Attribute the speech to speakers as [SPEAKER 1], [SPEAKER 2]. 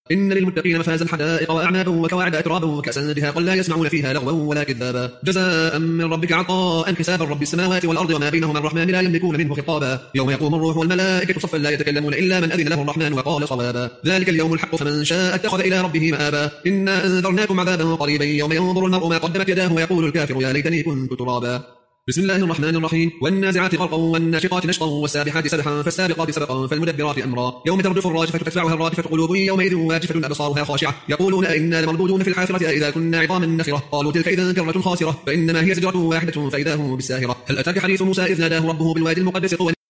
[SPEAKER 1] إن للمتقين مفازا حدائق وأعنابا وكواعب أترابا وكأسا دهاقا لا يسمعون فيها لغوا ولا كذابا جزاء من ربك عطاء حسابا رب السماوات والأرض وما بينهما الرحمن لا يملكون منه خطابا يوم يقوم الروح والملائكة صفا لا يتكلمون إلا من أذن له الرحمن وقال صوابا ذلك اليوم الحق فمن شاء اتخذ إلى ربه مآبا إنا أنذرناكم عذابا قريبا يوم ينظر المرء ما قدمت يداه ويقول الكافر يا ليتني كنت ترابا بسم الله الرحمن الرحيم والنازعات غرقا والناشطات نشطا والسابحات سبحا فالسابقات سبقا فالمدبرات أمرا يوم ترجف الراجفة تتبعها الرادفة قلوب يومئذ واجفة أبصارها خاشعة يقولون أئنا لمردودون في الحافرة أئذا كنا عظاما نخرة قالوا تلك إذا كرة خاسرة فإنما هي زجرة واحدة فإذا هم بالساهرة هل أتاك حديث موسى إذ ناداه ربه بالوادي المقدس طوى